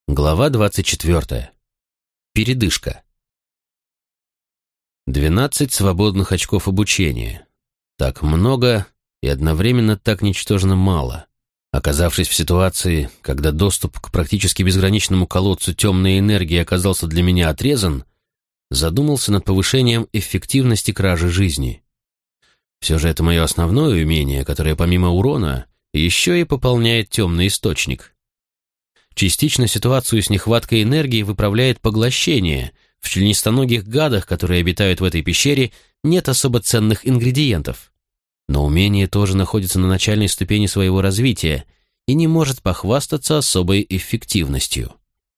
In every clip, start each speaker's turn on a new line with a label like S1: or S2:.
S1: Глава 24. Передышка. 12 свободных очков обучения. Так много и одновременно так ничтожно мало. Оказавшись в ситуации, когда доступ к практически безграничному колодцу темной энергии оказался для меня отрезан, задумался над повышением эффективности кражи жизни. Все же это мое основное умение, которое помимо урона еще и пополняет темный источник. Частично ситуацию с нехваткой энергии выправляет поглощение. В членистоногих гадах, которые обитают в этой пещере, нет особо ценных ингредиентов. Но умение тоже находится на начальной ступени своего развития и не может похвастаться особой эффективностью.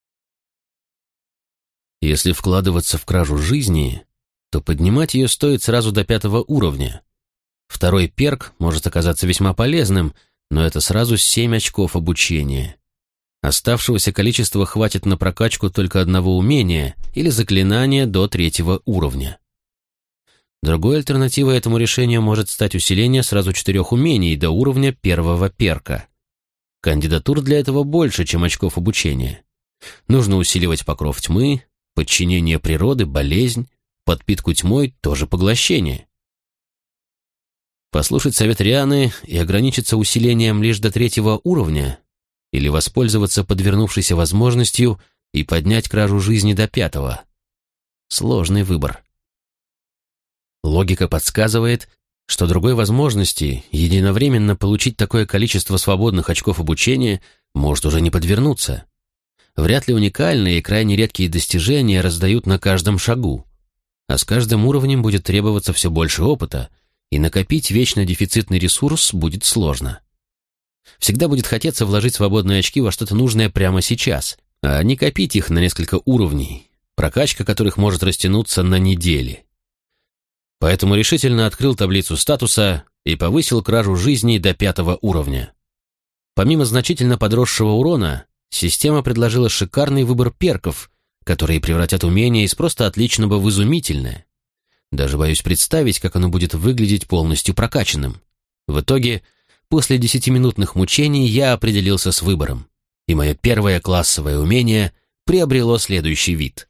S1: Если вкладываться в кражу жизни, то поднимать ее стоит сразу до 5 уровня. Второй перк может оказаться весьма полезным, но это сразу 7 очков обучения. Оставшегося количества хватит на прокачку только одного умения или заклинания до 3 уровня. Другой альтернативой этому решению может стать усиление сразу 4 умений до уровня 1 перка. Кандидатур для этого больше, чем очков обучения. Нужно усиливать покров тьмы, подчинение природы, болезнь, подпитку тьмой, тоже поглощение. Послушать совет Рианы и ограничиться усилением лишь до 3 уровня или воспользоваться подвернувшейся возможностью и поднять кражу жизни до 5. Сложный выбор. Логика подсказывает, что другой возможности единовременно получить такое количество свободных очков обучения может уже не подвернуться. Вряд ли уникальные и крайне редкие достижения раздают на каждом шагу, а с каждым уровнем будет требоваться все больше опыта, и накопить вечно дефицитный ресурс будет сложно. Всегда будет хотеться вложить свободные очки во что-то нужное прямо сейчас, а не копить их на несколько уровней, прокачка которых может растянуться на недели. Поэтому решительно открыл таблицу статуса и повысил кражу жизни до 5 уровня. Помимо значительно подросшего урона, система предложила шикарный выбор перков, которые превратят умение из просто отличного в изумительное. Даже боюсь представить, как оно будет выглядеть полностью прокачанным. В итоге, после 10-минутных мучений я определился с выбором, и мое первое классовое умение приобрело следующий вид.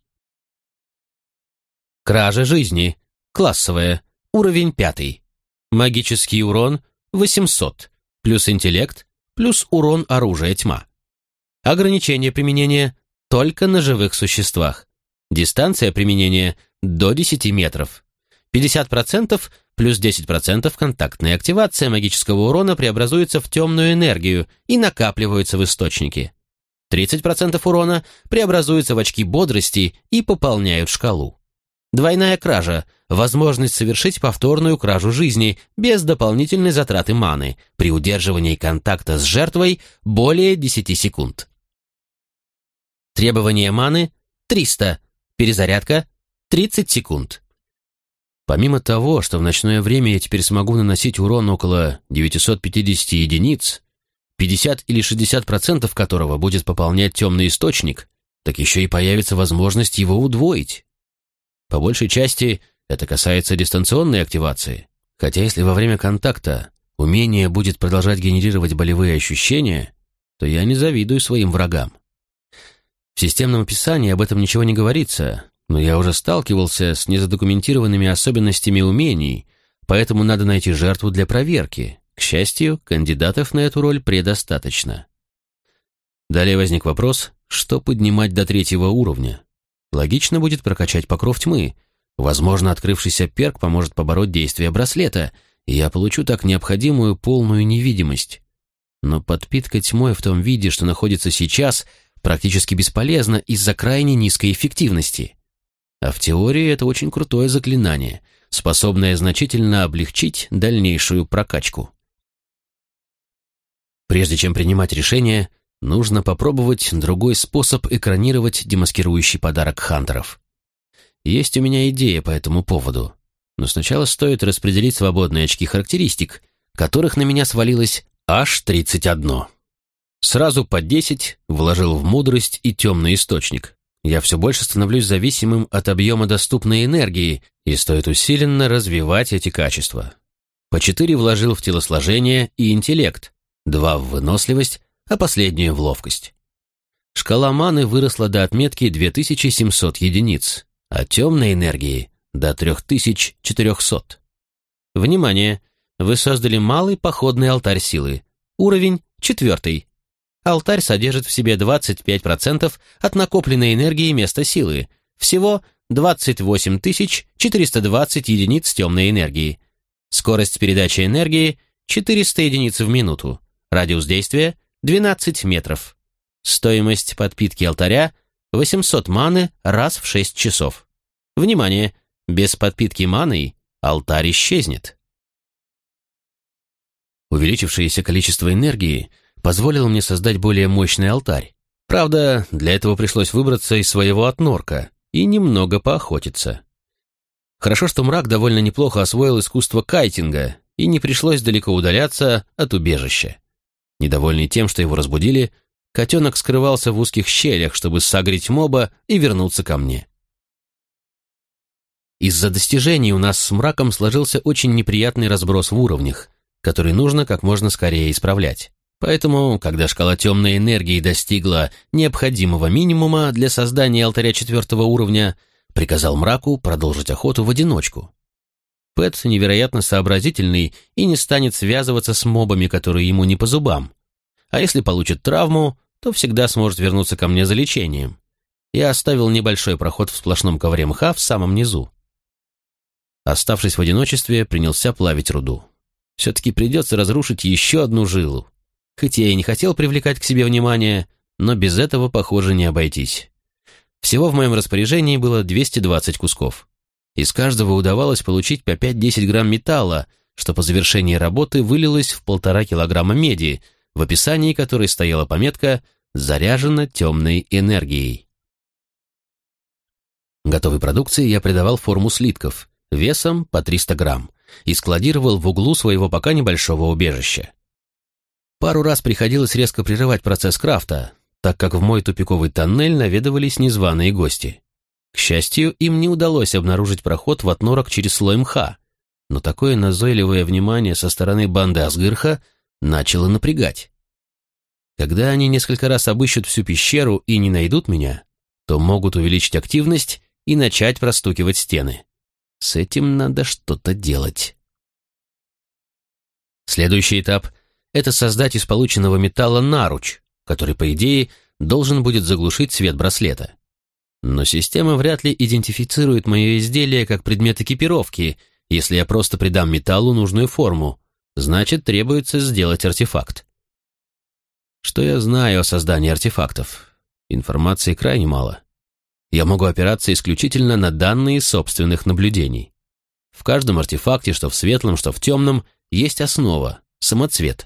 S1: Кража жизни. Классовая. Уровень 5. Магический урон 800. Плюс интеллект. Плюс урон оружия тьма. Ограничение применения только на живых существах. Дистанция применения до 10 метров. 50% плюс 10% контактная активация магического урона преобразуется в темную энергию и накапливается в источнике. 30% урона преобразуется в очки бодрости и пополняют шкалу. Двойная кража – возможность совершить повторную кражу жизни без дополнительной затраты маны при удерживании контакта с жертвой более 10 секунд. Требование маны – 300, перезарядка – 30 секунд. Помимо того, что в ночное время я теперь смогу наносить урон около 950 единиц, 50 или 60% которого будет пополнять темный источник, так еще и появится возможность его удвоить. По большей части это касается дистанционной активации, хотя если во время контакта умение будет продолжать генерировать болевые ощущения, то я не завидую своим врагам. В системном описании об этом ничего не говорится, но я уже сталкивался с незадокументированными особенностями умений, поэтому надо найти жертву для проверки. К счастью, кандидатов на эту роль предостаточно. Далее возник вопрос, что поднимать до 3 уровня. Логично будет прокачать покров тьмы. Возможно, открывшийся перк поможет побороть действие браслета, и я получу так необходимую полную невидимость. Но подпитка тьмой в том виде, что находится сейчас, практически бесполезна из-за крайне низкой эффективности. А в теории это очень крутое заклинание, способное значительно облегчить дальнейшую прокачку. Прежде чем принимать решение, нужно попробовать другой способ экранировать демаскирующий подарок хантеров. Есть у меня идея по этому поводу, но сначала стоит распределить свободные очки характеристик, которых на меня свалилось аж 31. Сразу по 10 вложил в мудрость и темный источник. Я все больше становлюсь зависимым от объема доступной энергии, и стоит усиленно развивать эти качества. По 4 вложил в телосложение и интеллект, 2 в выносливость, а последнюю в ловкость. Шкала маны выросла до отметки 2700 единиц, а темной энергии — до 3400. Внимание! Вы создали малый походный алтарь силы. Уровень 4. Алтарь содержит в себе 25% от накопленной энергии места силы. Всего 28 420 единиц темной энергии. Скорость передачи энергии — 400 единиц в минуту. Радиус действия — 12 метров. Стоимость подпитки алтаря — 800 маны раз в 6 часов. Внимание! Без подпитки маной алтарь исчезнет. Увеличившееся количество энергии позволило мне создать более мощный алтарь. Правда, для этого пришлось выбраться из своего отнорка и немного поохотиться. Хорошо, что мрак довольно неплохо освоил искусство кайтинга, и не пришлось далеко удаляться от убежища. Недовольный тем, что его разбудили, котенок скрывался в узких щелях, чтобы согреть моба и вернуться ко мне. Из-за достижений у нас с мраком сложился очень неприятный разброс в уровнях, который нужно как можно скорее исправлять. Поэтому, когда шкала темной энергии достигла необходимого минимума для создания алтаря 4 уровня, приказал мраку продолжить охоту в одиночку. Пэт невероятно сообразительный и не станет связываться с мобами, которые ему не по зубам. А если получит травму, то всегда сможет вернуться ко мне за лечением. Я оставил небольшой проход в сплошном ковре мха в самом низу. Оставшись в одиночестве, принялся плавить руду. Все-таки придется разрушить еще одну жилу. Хоть я и не хотел привлекать к себе внимание, но без этого, похоже, не обойтись. Всего в моем распоряжении было 220 кусков. Из каждого удавалось получить по 5-10 грамм металла, что по завершении работы вылилось в 1,5 килограмма меди, в описании которой стояла пометка «Заряжена темной энергией». Готовой продукции я придавал форму слитков, весом по 300 грамм, и складировал в углу своего пока небольшого убежища. Пару раз приходилось резко прерывать процесс крафта, так как в мой тупиковый тоннель наведывались незваные гости. К счастью, им не удалось обнаружить проход в отнорок через слой мха, но такое назойливое внимание со стороны банды Асгырха начало напрягать. Когда они несколько раз обыщут всю пещеру и не найдут меня, то могут увеличить активность и начать простукивать стены. С этим надо что-то делать. Следующий этап — это создать из полученного металла наруч, который, по идее, должен будет заглушить свет браслета. Но система вряд ли идентифицирует мое изделие как предмет экипировки, если я просто придам металлу нужную форму, значит, требуется сделать артефакт. Что я знаю о создании артефактов? Информации крайне мало. Я могу опираться исключительно на данные собственных наблюдений. В каждом артефакте, что в светлом, что в темном, есть основа — самоцвет.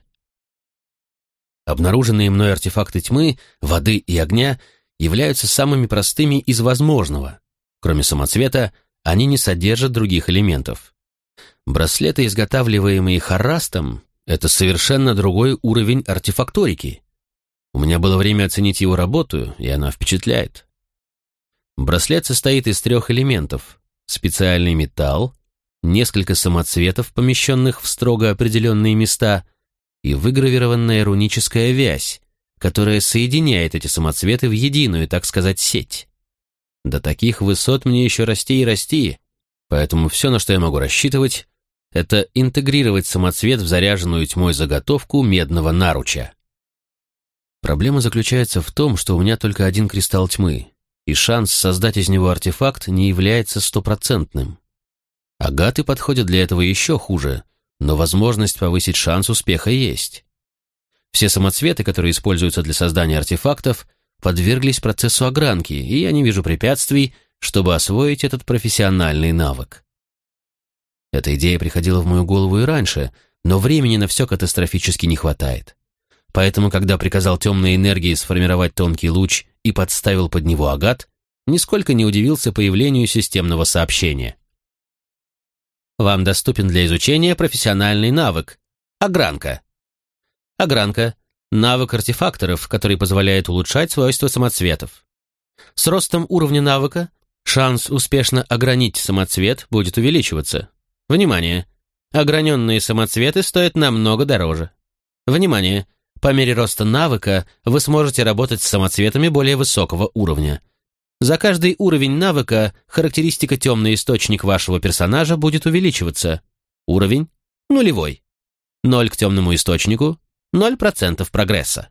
S1: Обнаруженные мной артефакты тьмы, воды и огня являются самыми простыми из возможного. Кроме самоцвета, они не содержат других элементов. Браслеты, изготавливаемые Харрастом, это совершенно другой уровень артефакторики. У меня было время оценить его работу, и она впечатляет. Браслет состоит из 3 элементов: специальный металл, несколько самоцветов, помещенных в строго определенные места, и выгравированная руническая вязь, которая соединяет эти самоцветы в единую, так сказать, сеть. До таких высот мне еще расти и расти, поэтому все, на что я могу рассчитывать, это интегрировать самоцвет в заряженную тьмой заготовку медного наруча. Проблема заключается в том, что у меня только один кристалл тьмы, и шанс создать из него артефакт не является 100%. Агаты подходят для этого еще хуже, но возможность повысить шанс успеха есть. Все самоцветы, которые используются для создания артефактов, подверглись процессу огранки, и я не вижу препятствий, чтобы освоить этот профессиональный навык. Эта идея приходила в мою голову и раньше, но времени на все катастрофически не хватает. Поэтому, когда приказал темной энергии сформировать тонкий луч и подставил под него агат, нисколько не удивился появлению системного сообщения. Вам доступен для изучения профессиональный навык — огранка. Огранка — навык артефакторов, который позволяет улучшать свойства самоцветов. С ростом уровня навыка шанс успешно огранить самоцвет будет увеличиваться. Внимание! Ограненные самоцветы стоят намного дороже. Внимание! По мере роста навыка вы сможете работать с самоцветами более высокого уровня. За каждый уровень навыка характеристика «Темный источник» вашего персонажа будет увеличиваться. Уровень – нулевой. 0 к темному источнику – 0% прогресса.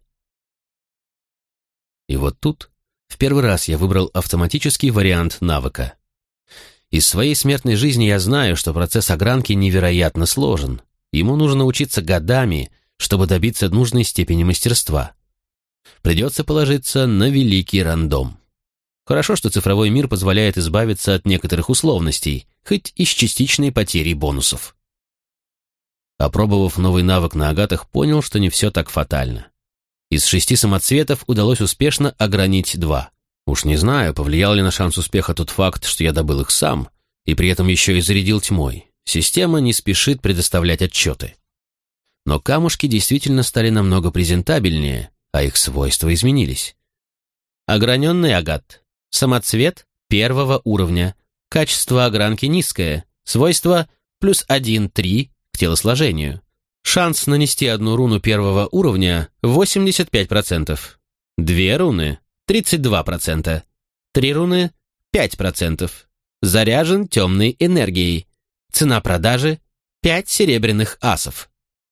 S1: И вот тут в первый раз я выбрал автоматический вариант навыка. Из своей смертной жизни я знаю, что процесс огранки невероятно сложен. Ему нужно учиться годами, чтобы добиться нужной степени мастерства. Придется положиться на великий рандом. Хорошо, что цифровой мир позволяет избавиться от некоторых условностей, хоть и с частичной потерей бонусов. Опробовав новый навык на агатах, понял, что не все так фатально. Из 6 самоцветов удалось успешно огранить 2. Уж не знаю, повлиял ли на шанс успеха тот факт, что я добыл их сам, и при этом еще и зарядил тьмой. Система не спешит предоставлять отчеты. Но камушки действительно стали намного презентабельнее, а их свойства изменились. Ограненный агат. Самоцвет 1 уровня. Качество огранки низкое. Свойство плюс 1-3 к телосложению. Шанс нанести 1 руну 1 уровня 85%. 2 руны 32%. 3 руны 5%. Заряжен темной энергией. Цена продажи 5 серебряных асов.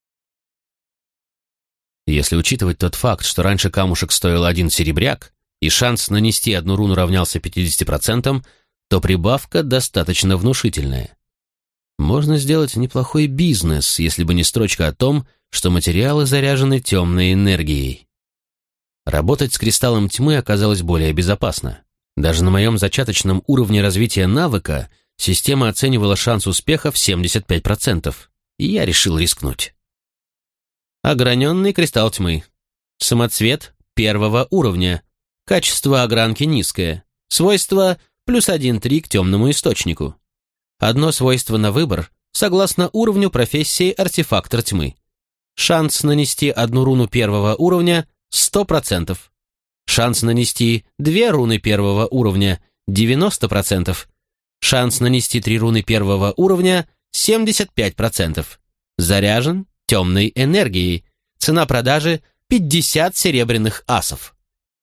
S1: Если учитывать тот факт, что раньше камушек стоил 1 серебряк, и шанс нанести 1 руну равнялся 50%, то прибавка достаточно внушительная. Можно сделать неплохой бизнес, если бы не строчка о том, что материалы заряжены темной энергией. Работать с кристаллом тьмы оказалось более безопасно. Даже на моем зачаточном уровне развития навыка система оценивала шанс успеха в 75%, и я решил рискнуть. Ограненный кристалл тьмы. Самоцвет 1 уровня. Качество огранки низкое. Свойство плюс 1-3 к темному источнику. Одно свойство на выбор, согласно уровню профессии артефактор тьмы. Шанс нанести 1 руну 1 уровня 100%. Шанс нанести 2 руны 1 уровня 90%. Шанс нанести 3 руны 1 уровня 75%. Заряжен темной энергией. Цена продажи 50 серебряных асов.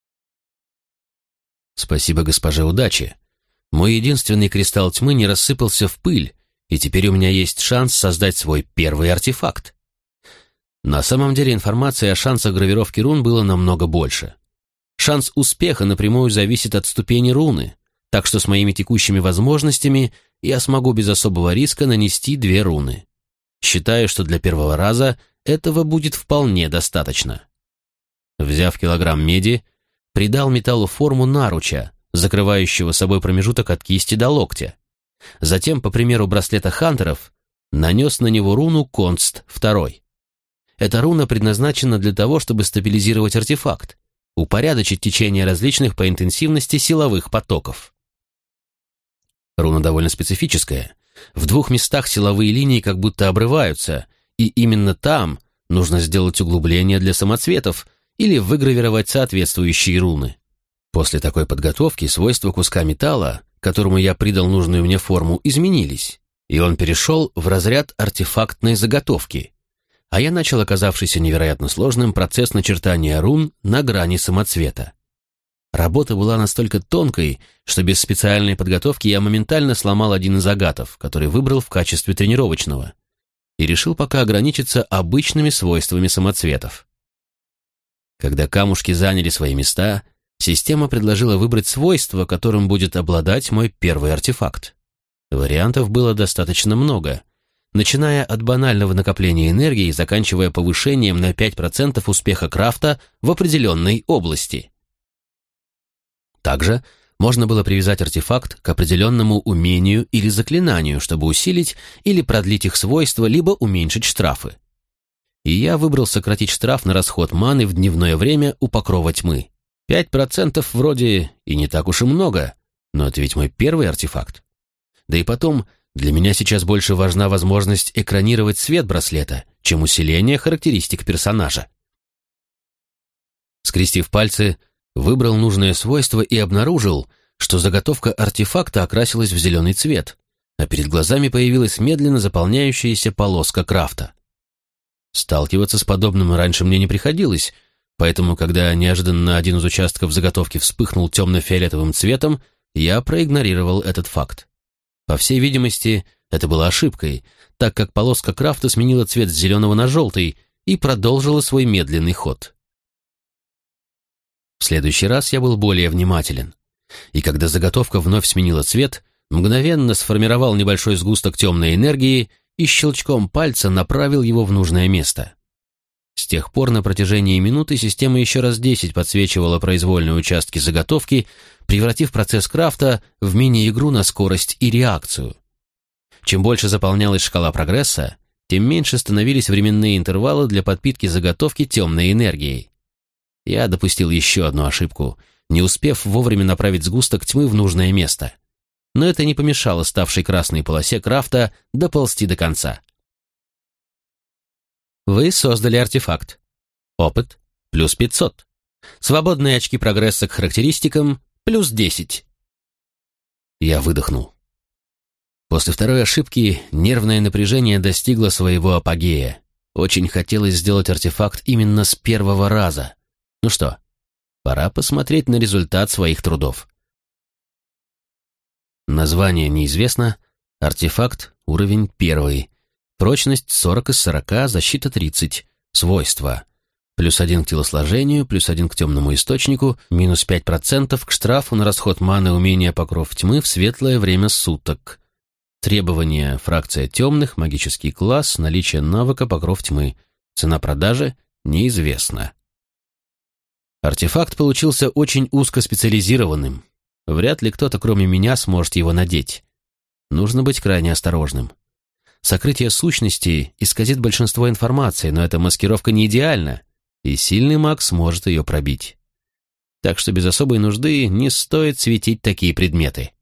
S1: Спасибо госпоже удачи. Мой единственный кристалл тьмы не рассыпался в пыль, и теперь у меня есть шанс создать свой первый артефакт. На самом деле информации о шансах гравировки рун было намного больше. Шанс успеха напрямую зависит от ступени руны, так что с моими текущими возможностями я смогу без особого риска нанести 2 руны. Считаю, что для первого раза этого будет вполне достаточно. Взяв килограмм меди, придал металлу форму наруча, закрывающего собой промежуток от кисти до локтя. Затем, по примеру браслета хантеров, нанес на него руну Конст II. Эта руна предназначена для того, чтобы стабилизировать артефакт, упорядочить течение различных по интенсивности силовых потоков. Руна довольно специфическая. В 2 местах силовые линии как будто обрываются, и именно там нужно сделать углубление для самоцветов или выгравировать соответствующие руны. После такой подготовки свойства куска металла, которому я придал нужную мне форму, изменились, и он перешел в разряд артефактной заготовки, а я начал оказавшийся невероятно сложным процесс начертания рун на грани самоцвета. Работа была настолько тонкой, что без специальной подготовки я моментально сломал один из агатов, который выбрал в качестве тренировочного, и решил пока ограничиться обычными свойствами самоцветов. Когда камушки заняли свои места, система предложила выбрать свойство, которым будет обладать мой первый артефакт. Вариантов было достаточно много, начиная от банального накопления энергии и заканчивая повышением на 5% успеха крафта в определенной области. Также можно было привязать артефакт к определенному умению или заклинанию, чтобы усилить или продлить их свойства, либо уменьшить штрафы. И я выбрал сократить штраф на расход маны в дневное время у покрова тьмы. 5% вроде и не так уж и много, но это ведь мой первый артефакт. Да и потом, для меня сейчас больше важна возможность экранировать свет браслета, чем усиление характеристик персонажа. Скрестив пальцы, выбрал нужное свойство и обнаружил, что заготовка артефакта окрасилась в зеленый цвет, а перед глазами появилась медленно заполняющаяся полоска крафта. Сталкиваться с подобным раньше мне не приходилось, поэтому, когда неожиданно один из участков заготовки вспыхнул темно-фиолетовым цветом, я проигнорировал этот факт. По всей видимости, это было ошибкой, так как полоска крафта сменила цвет с зеленого на желтый и продолжила свой медленный ход. В следующий раз я был более внимателен, и когда заготовка вновь сменила цвет, мгновенно сформировал небольшой сгусток темной энергии и щелчком пальца направил его в нужное место. С тех пор на протяжении минуты система еще раз 10 подсвечивала произвольные участки заготовки, превратив процесс крафта в мини-игру на скорость и реакцию. Чем больше заполнялась шкала прогресса, тем меньше становились временные интервалы для подпитки заготовки темной энергией. Я допустил еще одну ошибку, не успев вовремя направить сгусток тьмы в нужное место. Но это не помешало ставшей красной полосе крафта доползти до конца. Вы создали артефакт. Опыт плюс 500. Свободные очки прогресса к характеристикам плюс 10. Я выдохнул. После второй ошибки нервное напряжение достигло своего апогея. Очень хотелось сделать артефакт именно с первого раза. Ну что, пора посмотреть на результат своих трудов. Название неизвестно. Артефакт уровень 1. Прочность 40 из 40, защита 30. Свойства. +1 к телосложению, +1 к темному источнику, -5% к штрафу на расход маны умения покров тьмы в светлое время суток. Требования: фракция темных, магический класс, наличие навыка покров тьмы. Цена продажи неизвестна. Артефакт получился очень узкоспециализированным. Вряд ли кто-то, кроме меня, сможет его надеть. Нужно быть крайне осторожным. Сокрытие сущности исказит большинство информации, но эта маскировка не идеальна, и сильный маг сможет ее пробить. Так что без особой нужды не стоит светить такие предметы.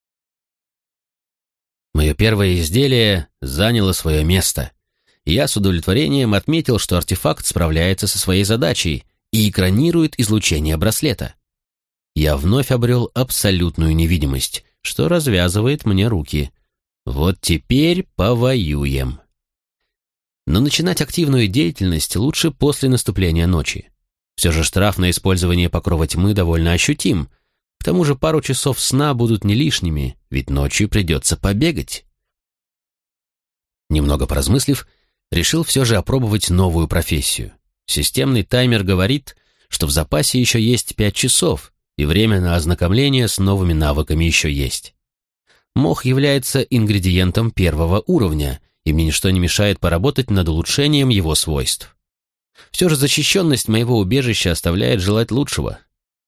S1: Мое первое изделие заняло свое место. Я с удовлетворением отметил, что артефакт справляется со своей задачей и экранирует излучение браслета. Я вновь обрел абсолютную невидимость, что развязывает мне руки. Вот теперь повоюем. Но начинать активную деятельность лучше после наступления ночи. Все же штраф на использование покрова тьмы довольно ощутим. К тому же пару часов сна будут не лишними, ведь ночью придется побегать. Немного поразмыслив, решил все же опробовать новую профессию. Системный таймер говорит, что в запасе еще есть 5 часов, и время на ознакомление с новыми навыками еще есть. Мох является ингредиентом 1 уровня, и мне ничто не мешает поработать над улучшением его свойств. Все же защищенность моего убежища оставляет желать лучшего.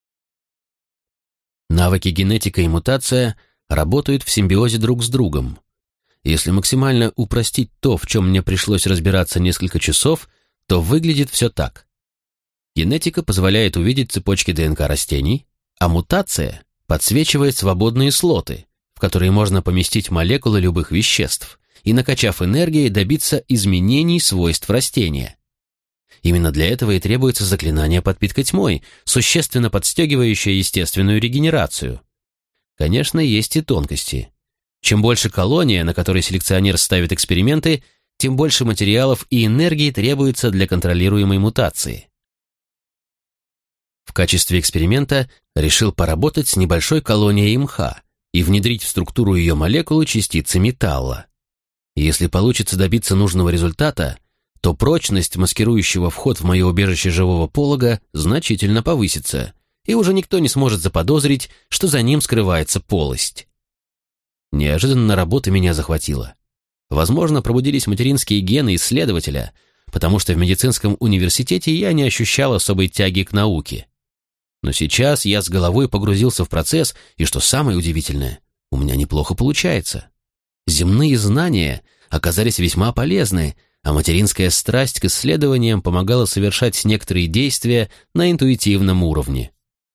S1: Навыки генетика и мутация работают в симбиозе друг с другом. Если максимально упростить то, в чем мне пришлось разбираться несколько часов, то выглядит все так. Генетика позволяет увидеть цепочки ДНК растений, а мутация подсвечивает свободные слоты, в которые можно поместить молекулы любых веществ, и, накачав энергией, добиться изменений свойств растения. Именно для этого и требуется заклинание подпитка тьмой, существенно подстегивающее естественную регенерацию. Конечно, есть и тонкости. Чем больше колония, на которой селекционер ставит эксперименты, тем больше материалов и энергии требуется для контролируемой мутации. В качестве эксперимента решил поработать с небольшой колонией мха и внедрить в структуру ее молекулы частицы металла. Если получится добиться нужного результата, то прочность маскирующего вход в мое убежище живого полога значительно повысится, и уже никто не сможет заподозрить, что за ним скрывается полость. Неожиданно работа меня захватила. Возможно, пробудились материнские гены исследователя, потому что в медицинском университете я не ощущал особой тяги к науке. Но сейчас я с головой погрузился в процесс, и, что самое удивительное, у меня неплохо получается. Земные знания оказались весьма полезны, а материнская страсть к исследованиям помогала совершать некоторые действия на интуитивном уровне.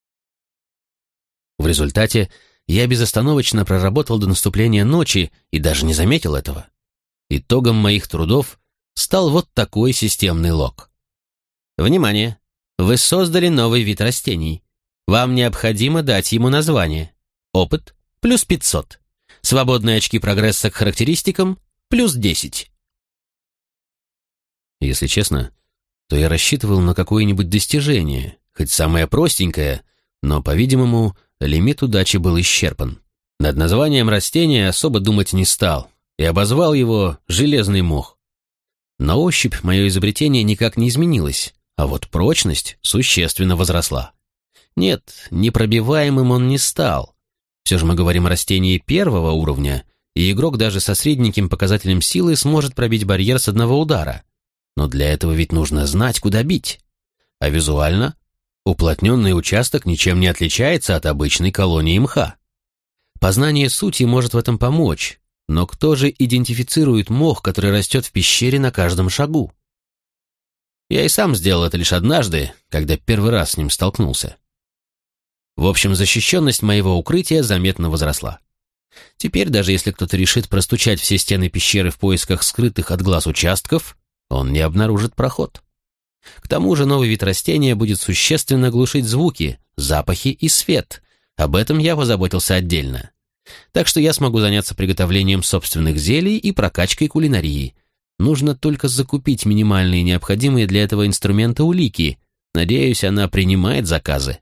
S1: В результате я безостановочно проработал до наступления ночи и даже не заметил этого. Итогом моих трудов стал вот такой системный лог. Внимание! Вы создали новый вид растений. Вам необходимо дать ему название. Опыт плюс 500. Свободные очки прогресса к характеристикам плюс 10. Если честно, то я рассчитывал на какое-нибудь достижение, хоть самое простенькое, но, по-видимому, лимит удачи был исчерпан. Над названием растения особо думать не стал и обозвал его «железный мох». На ощупь мое изобретение никак не изменилось, а вот прочность существенно возросла. Нет, непробиваемым он не стал. Все же мы говорим о растении первого уровня, и игрок даже со средненьким показателем силы сможет пробить барьер с одного удара. Но для этого ведь нужно знать, куда бить. А визуально уплотненный участок ничем не отличается от обычной колонии мха. Познание сути может в этом помочь, но кто же идентифицирует мох, который растет в пещере на каждом шагу? Я и сам сделал это лишь однажды, когда первый раз с ним столкнулся. В общем, защищенность моего укрытия заметно возросла. Теперь, даже если кто-то решит простучать все стены пещеры в поисках скрытых от глаз участков, он не обнаружит проход. К тому же новый вид растения будет существенно глушить звуки, запахи и свет. Об этом я позаботился отдельно. Так что я смогу заняться приготовлением собственных зелий и прокачкой кулинарии. Нужно только закупить минимальные необходимые для этого инструмента улики. Надеюсь, она принимает заказы.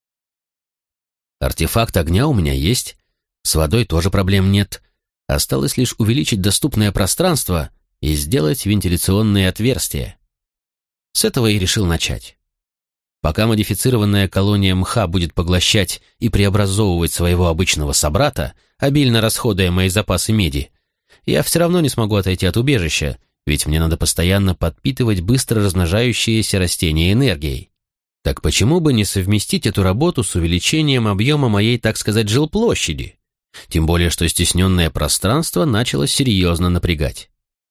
S1: Артефакт огня у меня есть. С водой тоже проблем нет. Осталось лишь увеличить доступное пространство и сделать вентиляционные отверстия. С этого и решил начать. Пока модифицированная колония мха будет поглощать и преобразовывать своего обычного собрата, обильно расходуя мои запасы меди, я все равно не смогу отойти от убежища, ведь мне надо постоянно подпитывать быстро размножающиеся растения энергией. Так почему бы не совместить эту работу с увеличением объема моей, так сказать, жилплощади? Тем более, что стесненное пространство начало серьезно напрягать.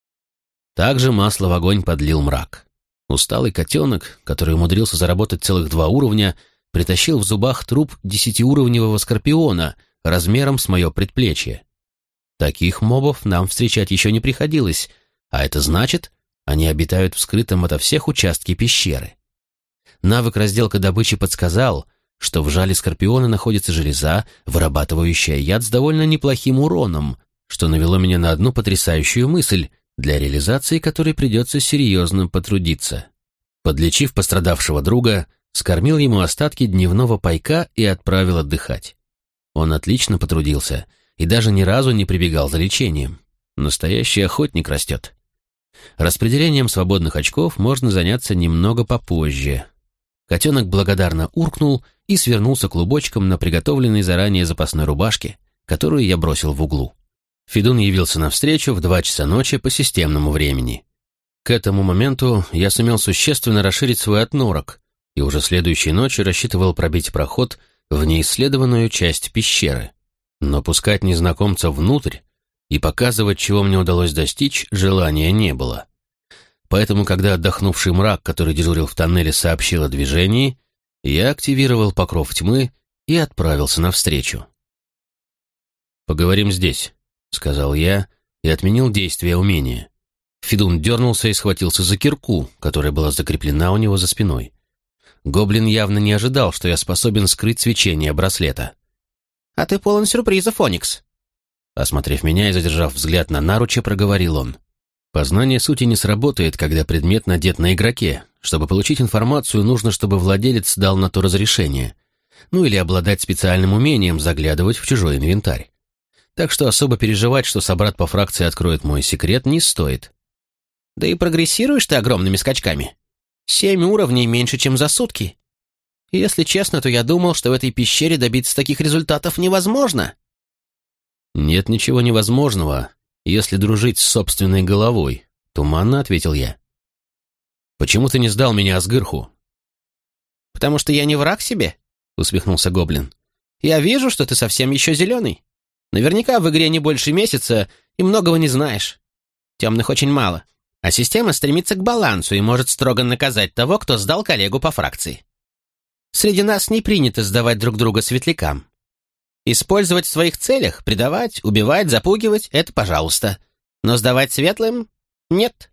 S1: Также масло в огонь подлил мрак. Усталый котенок, который умудрился заработать целых 2 уровня, притащил в зубах труп 10-уровневого скорпиона размером с мое предплечье. Таких мобов нам встречать еще не приходилось, а это значит, они обитают в скрытом ото всех участке пещеры. Навык разделка добычи подсказал, что в жале скорпиона находится железа, вырабатывающая яд с довольно неплохим уроном, что навело меня на одну потрясающую мысль, для реализации которой придется серьезно потрудиться. Подлечив пострадавшего друга, скормил ему остатки дневного пайка и отправил отдыхать. Он отлично потрудился и даже ни разу не прибегал за лечением. Настоящий охотник растет. Распределением свободных очков можно заняться немного попозже. Котенок благодарно уркнул и свернулся клубочком на приготовленной заранее запасной рубашке, которую я бросил в углу. Федун явился навстречу в 2 часа ночи по системному времени. К этому моменту я сумел существенно расширить свой отнорок и уже следующей ночью рассчитывал пробить проход в неисследованную часть пещеры. Но пускать незнакомца внутрь и показывать, чего мне удалось достичь, желания не было. Поэтому, когда отдохнувший мрак, который дежурил в тоннеле, сообщил о движении, я активировал покров тьмы и отправился навстречу. «Поговорим здесь», — сказал я и отменил действие умения. Федун дернулся и схватился за кирку, которая была закреплена у него за спиной. Гоблин явно не ожидал, что я способен скрыть свечение браслета.
S2: «А ты полон сюрпризов, Оникс».
S1: Осмотрев меня и задержав взгляд на наруче, проговорил он. Познание сути не сработает, когда предмет надет на игроке. Чтобы получить информацию, нужно, чтобы владелец дал на то разрешение. Ну или обладать специальным умением заглядывать в чужой инвентарь. Так что особо переживать, что собрат по фракции откроет мой секрет, не стоит.
S2: Да и прогрессируешь ты огромными скачками. 7 уровней меньше, чем за сутки. Если честно, то я думал, что в этой пещере добиться таких результатов невозможно.
S1: Нет ничего невозможного, если дружить с собственной головой, туманно ответил я. Почему ты не сдал меня Асгырху?
S2: Потому что я не враг себе, усмехнулся гоблин. Я вижу, что ты совсем еще зеленый. Наверняка в игре не больше месяца и многого не знаешь. Темных очень мало, а система стремится к балансу и может строго наказать того, кто сдал коллегу по фракции. Среди нас не принято сдавать друг друга светлякам. Использовать в своих целях, предавать, убивать, запугивать — это пожалуйста. Но сдавать светлым — нет.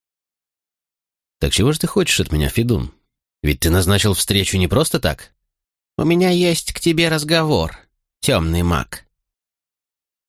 S1: Так чего же ты хочешь от меня, Федун? Ведь ты назначил встречу не просто так.
S2: У меня есть к тебе разговор, темный маг.